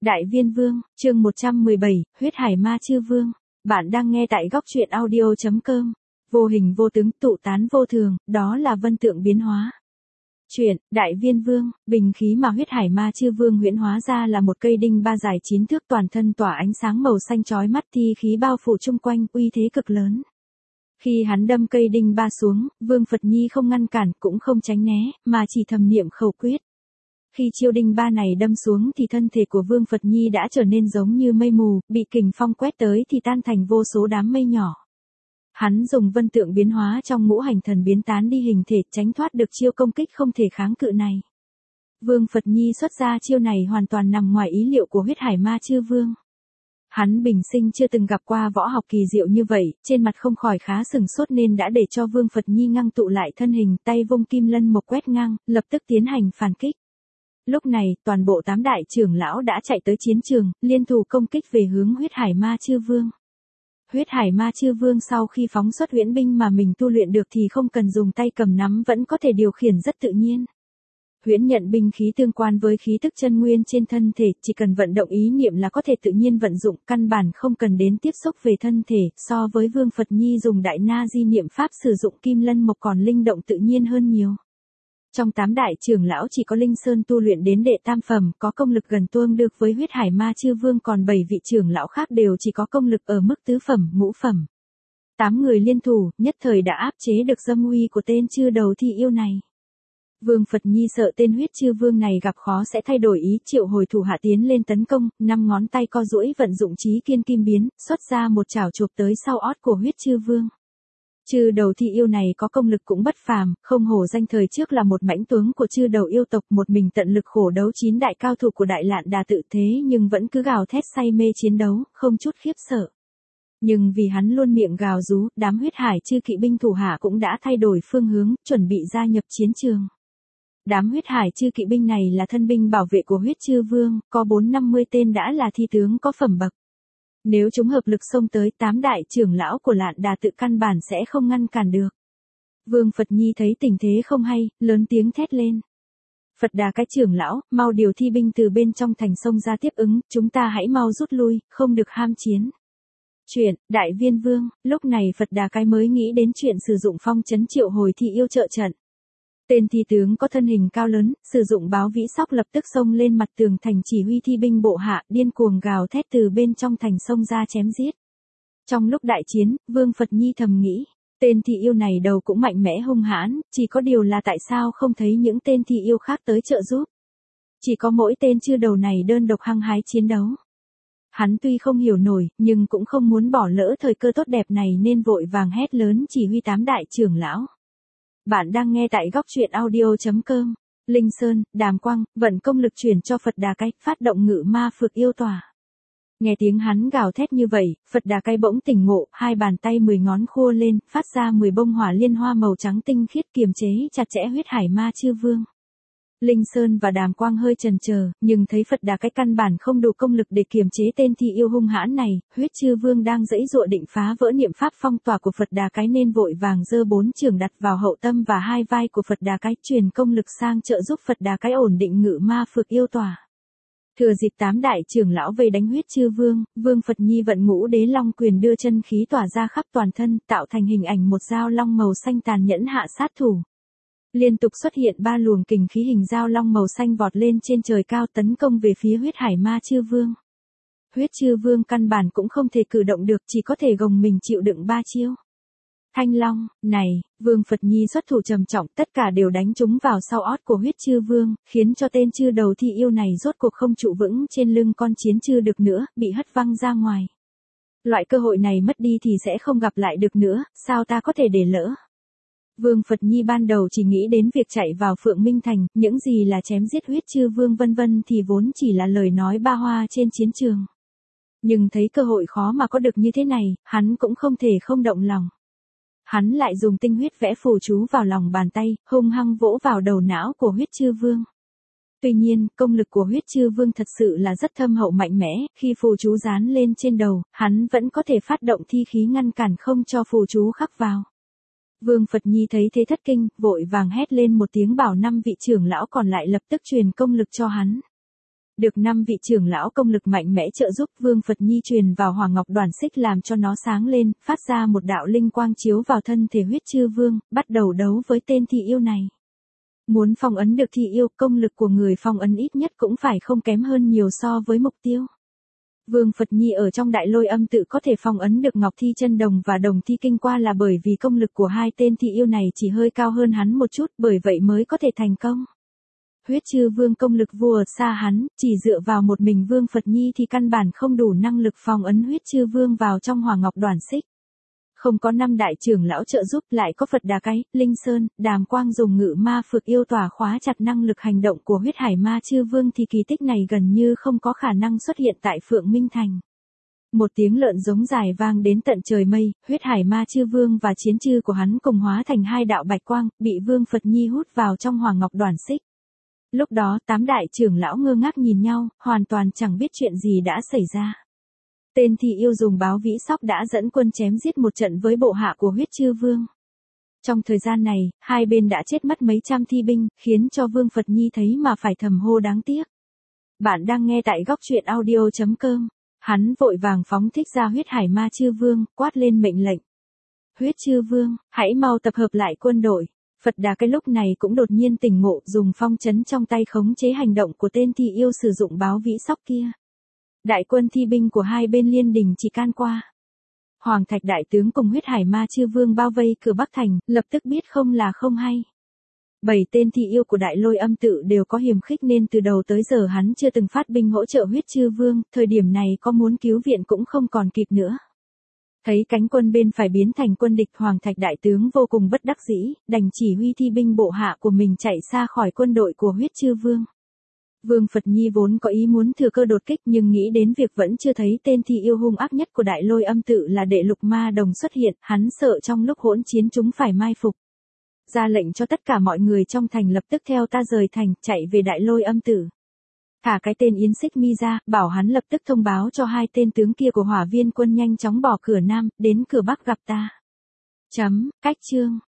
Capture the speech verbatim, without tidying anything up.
Đại Viên Vương, chương một trăm mười bảy, Huyết Hải Ma Chư Vương. Bạn đang nghe tại góc truyện audio chấm com. Vô hình vô tướng, tụ tán vô thường, đó là vân tượng biến hóa. Chuyện, Đại Viên Vương, bình khí mà Huyết Hải Ma Chư Vương huyễn hóa ra là một cây đinh ba dài chín thước, toàn thân tỏa ánh sáng màu xanh chói mắt, thi khí bao phủ chung quanh, uy thế cực lớn. Khi hắn đâm cây đinh ba xuống, Vương Phật Nhi không ngăn cản, cũng không tránh né, mà chỉ thầm niệm khẩu quyết. Khi chiêu đinh ba này đâm xuống thì thân thể của Vương Phật Nhi đã trở nên giống như mây mù, bị kình phong quét tới thì tan thành vô số đám mây nhỏ. Hắn dùng vân tượng biến hóa trong ngũ hành thần biến tán đi hình thể, tránh thoát được chiêu công kích không thể kháng cự này. Vương Phật Nhi xuất ra chiêu này hoàn toàn nằm ngoài ý liệu của Huyết Hải Ma Chư Vương. Hắn bình sinh chưa từng gặp qua võ học kỳ diệu như vậy, trên mặt không khỏi khá sừng sốt nên đã để cho Vương Phật Nhi ngưng tụ lại thân hình, tay vung kim lân mộc quét ngang, lập tức tiến hành phản kích. Lúc này, toàn bộ tám đại trưởng lão đã chạy tới chiến trường, liên thủ công kích về hướng Huyết Hải Ma Chư Vương. Huyết Hải Ma Chư Vương sau khi phóng xuất huyễn binh mà mình tu luyện được thì không cần dùng tay cầm nắm vẫn có thể điều khiển rất tự nhiên. Huyễn nhận binh khí tương quan với khí tức chân nguyên trên thân thể, chỉ cần vận động ý niệm là có thể tự nhiên vận dụng, căn bản không cần đến tiếp xúc về thân thể, so với Vương Phật Nhi dùng đại na di niệm pháp sử dụng kim lân mộc còn linh động tự nhiên hơn nhiều. Trong tám đại trưởng lão chỉ có Linh Sơn tu luyện đến đệ tam phẩm, có công lực gần tương đương với Huyết Hải Ma Chư Vương, còn bảy vị trưởng lão khác đều chỉ có công lực ở mức tứ phẩm, ngũ phẩm. Tám người liên thủ, nhất thời đã áp chế được dâm uy của tên chư đầu thi yêu này. Vương Phật Nhi sợ tên Huyết Chư Vương này gặp khó sẽ thay đổi ý, triệu hồi thủ hạ tiến lên tấn công, năm ngón tay co duỗi vận dụng chí kiên kim biến, xuất ra một chảo chụp tới sau ót của Huyết Chư Vương. Chư đầu thi yêu này có công lực cũng bất phàm, không hổ danh thời trước là một mãnh tướng của chư đầu yêu tộc, một mình tận lực khổ đấu chín đại cao thủ của Đại Lạn Đà tự thế nhưng vẫn cứ gào thét say mê chiến đấu, không chút khiếp sợ. Nhưng vì hắn luôn miệng gào rú, đám Huyết Hải chư kỵ binh thủ hạ cũng đã thay đổi phương hướng, chuẩn bị gia nhập chiến trường. Đám Huyết Hải chư kỵ binh này là thân binh bảo vệ của Huyết Chư Vương, có bốn năm mươi tên đã là thi tướng có phẩm bậc. Nếu chúng hợp lực xông tới, tám đại trưởng lão của Lạn Đà tự căn bản sẽ không ngăn cản được. Vương Phật Nhi thấy tình thế không hay, lớn tiếng thét lên. Phật Đà cái trưởng lão, mau điều thi binh từ bên trong thành sông ra tiếp ứng, chúng ta hãy mau rút lui, không được ham chiến. Chuyện, Đại Viên Vương, lúc này Phật Đà cái mới nghĩ đến chuyện sử dụng phong trấn triệu hồi thi yêu trợ trận. Tên thi tướng có thân hình cao lớn, sử dụng báo vĩ sóc lập tức xông lên mặt tường thành chỉ huy thi binh bộ hạ, điên cuồng gào thét từ bên trong thành sông ra chém giết. Trong lúc đại chiến, Vương Phật Nhi thầm nghĩ, tên thi yêu này đầu cũng mạnh mẽ hung hãn, chỉ có điều là tại sao không thấy những tên thi yêu khác tới trợ giúp. Chỉ có mỗi tên chư đầu này đơn độc hăng hái chiến đấu. Hắn tuy không hiểu nổi, nhưng cũng không muốn bỏ lỡ thời cơ tốt đẹp này nên vội vàng hét lớn chỉ huy tám đại trưởng lão. Bạn đang nghe tại góc truyện audio chấm com. Linh Sơn, Đàm Quang, vận công lực chuyển cho Phật Đà Cái, phát động ngự ma phược yêu tỏa. Nghe tiếng hắn gào thét như vậy, Phật Đà Cái bỗng tỉnh ngộ, hai bàn tay mười ngón khua lên, phát ra mười bông hỏa liên hoa màu trắng tinh khiết kiềm chế chặt chẽ Huyết Hải Ma Chư Vương. Linh Sơn và Đàm Quang hơi chần chờ, nhưng thấy Phật Đà Cái căn bản không đủ công lực để kiềm chế tên thi yêu hung hãn này, Huyết Chư Vương đang giãy giụa định phá vỡ niệm pháp phong tỏa của Phật Đà Cái nên vội vàng giơ bốn chưởng đặt vào hậu tâm và hai vai của Phật Đà Cái, truyền công lực sang trợ giúp Phật Đà Cái ổn định ngự ma phược yêu tỏa. Thừa dịp tám đại trưởng lão vây đánh Huyết Chư Vương, Vương Phật Nhi vận ngũ đế long quyền đưa chân khí tỏa ra khắp toàn thân, tạo thành hình ảnh một dao long màu xanh tàn nhẫn hạ sát thủ. Liên tục xuất hiện ba luồng kình khí hình dao long màu xanh vọt lên trên trời cao tấn công về phía Huyết Hải Ma Chư Vương. Huyết Chư Vương căn bản cũng không thể cử động được, chỉ có thể gồng mình chịu đựng ba chiêu. Thanh Long, này, Vương Phật Nhi xuất thủ trầm trọng, tất cả đều đánh trúng vào sau ót của Huyết Chư Vương, khiến cho tên chư đầu thi yêu này rốt cuộc không trụ vững trên lưng con chiến chư được nữa, bị hất văng ra ngoài. Loại cơ hội này mất đi thì sẽ không gặp lại được nữa, sao ta có thể để lỡ? Vương Phật Nhi ban đầu chỉ nghĩ đến việc chạy vào Phượng Minh Thành, những gì là chém giết Huyết Chư Vương vân vân thì vốn chỉ là lời nói ba hoa trên chiến trường. Nhưng thấy cơ hội khó mà có được như thế này, hắn cũng không thể không động lòng. Hắn lại dùng tinh huyết vẽ phù chú vào lòng bàn tay, hung hăng vỗ vào đầu não của Huyết Chư Vương. Tuy nhiên, công lực của Huyết Chư Vương thật sự là rất thâm hậu mạnh mẽ, khi phù chú dán lên trên đầu, hắn vẫn có thể phát động thi khí ngăn cản không cho phù chú khắc vào. Vương Phật Nhi thấy thế thất kinh, vội vàng hét lên một tiếng bảo năm vị trưởng lão còn lại lập tức truyền công lực cho hắn. Được năm vị trưởng lão công lực mạnh mẽ trợ giúp, Vương Phật Nhi truyền vào Hỏa Ngọc Đoàn Xích làm cho nó sáng lên, phát ra một đạo linh quang chiếu vào thân thể Huyết Chư Vương, bắt đầu đấu với tên thị yêu này. Muốn phong ấn được thị yêu, công lực của người phong ấn ít nhất cũng phải không kém hơn nhiều so với mục tiêu. Vương Phật Nhi ở trong Đại Lôi Âm Tự có thể phong ấn được Ngọc Thi Chân Đồng và Đồng Thi Kinh Qua là bởi vì công lực của hai tên thị yêu này chỉ hơi cao hơn hắn một chút, bởi vậy mới có thể thành công. Huyết Chư Vương công lực vượt xa hắn, chỉ dựa vào một mình Vương Phật Nhi thì căn bản không đủ năng lực phong ấn Huyết Chư Vương vào trong Hỏa Ngọc Đoàn Xích. Không có năm đại trưởng lão trợ giúp, lại có Phật Đà Cái, Linh Sơn, Đàm Quang dùng Ngự Ma Phược Yêu Tỏa khóa chặt năng lực hành động của Huyết Hải Ma Chư Vương thì kỳ tích này gần như không có khả năng xuất hiện tại Phượng Minh Thành. Một tiếng lợn giống dài vang đến tận trời mây, Huyết Hải Ma Chư Vương và chiến chư của hắn cùng hóa thành hai đạo bạch quang, bị Vương Phật Nhi hút vào trong Hỏa Ngọc Đoàn Xích. Lúc đó tám đại trưởng lão ngơ ngác nhìn nhau, hoàn toàn chẳng biết chuyện gì đã xảy ra. Tên thị yêu dùng báo vĩ sóc đã dẫn quân chém giết một trận với bộ hạ của Huyết Chư Vương. Trong thời gian này, hai bên đã chết mất mấy trăm thi binh, khiến cho Vương Phật Nhi thấy mà phải thầm hô đáng tiếc. Bạn đang nghe tại góc truyện audio chấm com. Hắn vội vàng phóng thích ra Huyết Hải Ma Chư Vương, quát lên mệnh lệnh. Huyết Chư Vương, hãy mau tập hợp lại quân đội. Phật Đà Cái lúc này cũng đột nhiên tỉnh ngộ, dùng phong trấn trong tay khống chế hành động của tên thị yêu sử dụng báo vĩ sóc kia. Đại quân thi binh của hai bên liên đình chỉ can qua. Hoàng Thạch đại tướng cùng Huyết Hải Ma Chư Vương bao vây cửa Bắc Thành, lập tức biết không là không hay. Bảy tên thị yêu của Đại Lôi Âm Tự đều có hiềm khích nên từ đầu tới giờ hắn chưa từng phát binh hỗ trợ Huyết Chư Vương, thời điểm này có muốn cứu viện cũng không còn kịp nữa. Thấy cánh quân bên phải biến thành quân địch, Hoàng Thạch đại tướng vô cùng bất đắc dĩ, đành chỉ huy thi binh bộ hạ của mình chạy xa khỏi quân đội của Huyết Chư Vương. Vương Phật Nhi vốn có ý muốn thừa cơ đột kích nhưng nghĩ đến việc vẫn chưa thấy tên thị yêu hung ác nhất của Đại Lôi Âm Tự là Đệ Lục Ma Đồng xuất hiện, hắn sợ trong lúc hỗn chiến chúng phải mai phục. Ra lệnh cho tất cả mọi người trong thành lập tức theo ta rời thành, chạy về Đại Lôi Âm Tự. Thả cái tên Yến Xích Mi ra, bảo hắn lập tức thông báo cho hai tên tướng kia của Hỏa Viên quân nhanh chóng bỏ cửa Nam, đến cửa Bắc gặp ta. Chấm, cách chương.